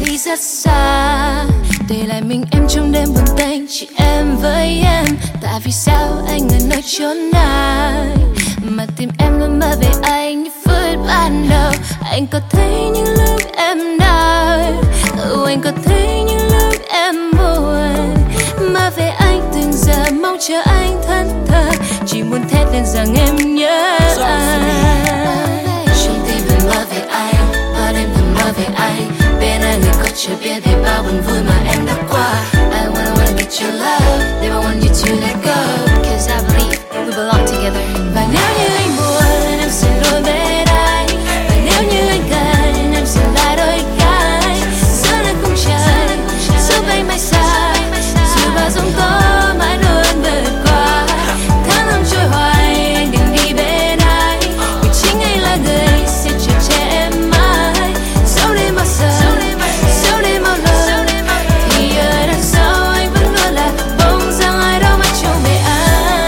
đi rất xa, để lại mình em trong đêm buồn tênh, chỉ em với em. Tại vì sao anh ở nơi chốn này mà tim em luôn mơ về anh như phút ban đầu. Anh có thấy những lúc em đau, anh có thấy những lúc em buồn. Mơ về anh từng giờ mong chờ anh thân thờ, chỉ muốn thét lên rằng em nhớ anh. Trong tim vẫn mơ về anh, bao đêm thầm mơ về anh. Bên anh người có chưa biết về bao buồn vui mà em đã qua. I wanna get your love, never want you to let go, cause I believe we belong together. Và nếu như anh buồn em sẽ luôn bên anh, và nếu như anh cần em sẽ là đôi cánh. Giữa nơi khung trời giúp anh mãi xa, dù bao giông tố mãi luôn vượt qua. Tháng năm trôi hoài anh đừng đi bên anh, vì chính anh là người sẽ chở che em mãi. Dẫu đến bao giờ, dẫu đến bao lâu, thì ở đằng sau anh vẫn luôn là bóng dáng ai đó mãi trông về anh.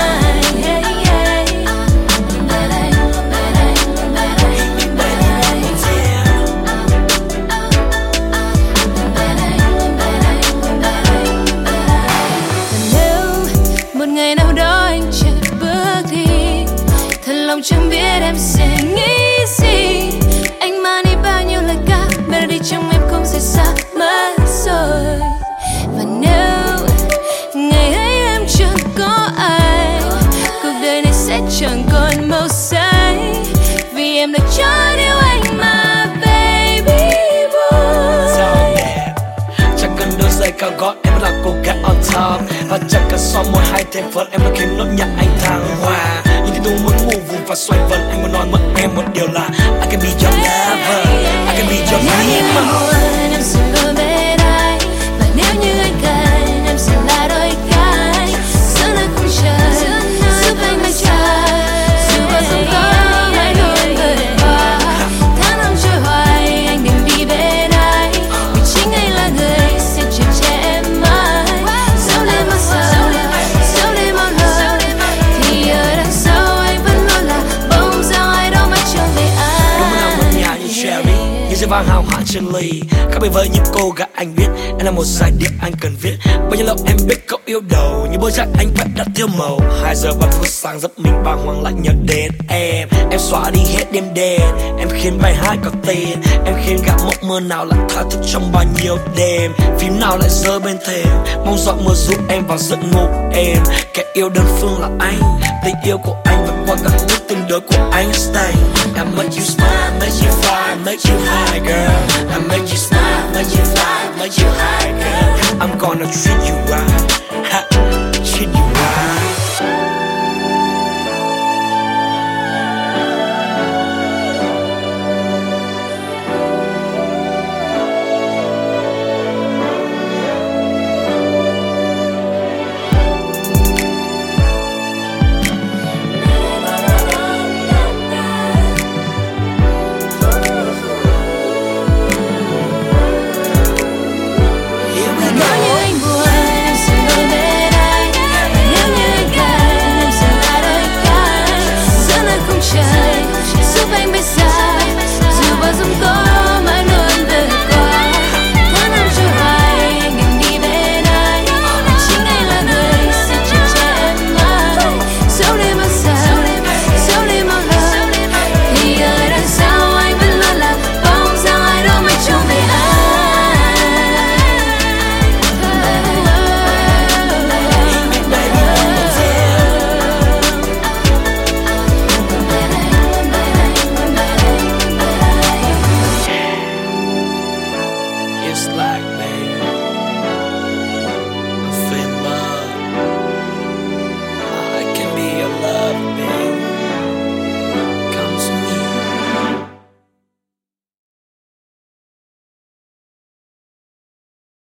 Một ngày nào đó anh chợt bước đi, thật lòng chẳng biết em sẽ nghĩ gì. Anh mang đi bao nhiêu lời ca, melody trong em không sẽ xa mất rồi. Và nếu ngày ấy em chẳng có anh, cuộc đời này sẽ chẳng còn màu xanh, vì em đã cho điều anh mà baby boy. Chẳng cần đôi giày cao gót, em vẫn là cô gái on top. Và chẳng cần so môi hay thêm phấn, em đã khiến nốt nhạc anh thăng hoa. Nhưng khi tôi muốn ngủ vùng và xoay vần, anh muốn nói mất em một điều là I can be your lover, I can be your dreamer. Em sẽ luôn bên anh, và nếu như anh cần em sẽ là đôi cánh. Giữa nơi khung trời giúp anh mãi chờ, dù bao giông tố mãi luôn vượt qua. Tháng năm trôi hoài anh đừng đi bên anh, vì chính anh là người sẽ chở che em mãi. Dẫu đến bao giờ, dẫu đến bao lâu, thì ở đằng sau anh vẫn luôn là bóng dáng ai đó mãi trông về anh. Lúc nào một nhà như Cherry, như rượu vang hào hạng trên ly. Khác biệt với những cô gái anh biết, em là một giai điệu anh cần viết. Bao nhiêu lâu em biết cậu yêu đầu, nhưng bôi chắc anh vẫn đã tiêu màu. 2 giờ 3 phút sáng giấc mình bàng hoàng lại nhớ đến em. Em xóa đi hết đêm đen, em khiến bài hát có tên. Em khiến gã mộng mơ nào lại tha thức trong bao nhiêu đêm. Phím nào lại rơi bên thềm, mong giọt mưa giúp em vào giấc ngủ em. Kẻ yêu đơn phương là anh, tình yêu của anh vượt qua cả nước tương đối của anh stay. I make you smile, make you fly, make you high girl. I make you smile, make you fly, make you high girl. I'm gonna treat you